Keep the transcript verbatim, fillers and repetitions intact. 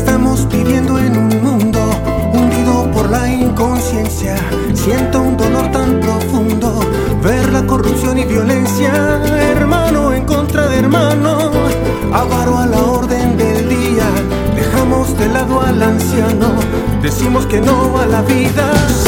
Estamos viviendo en un mundo hundido por la inconsciencia. Siento un dolor tan profundo, ver la corrupción y violencia, hermano en contra de hermano, avaro a la orden del día. Dejamos de lado al anciano, decimos que no a la vida.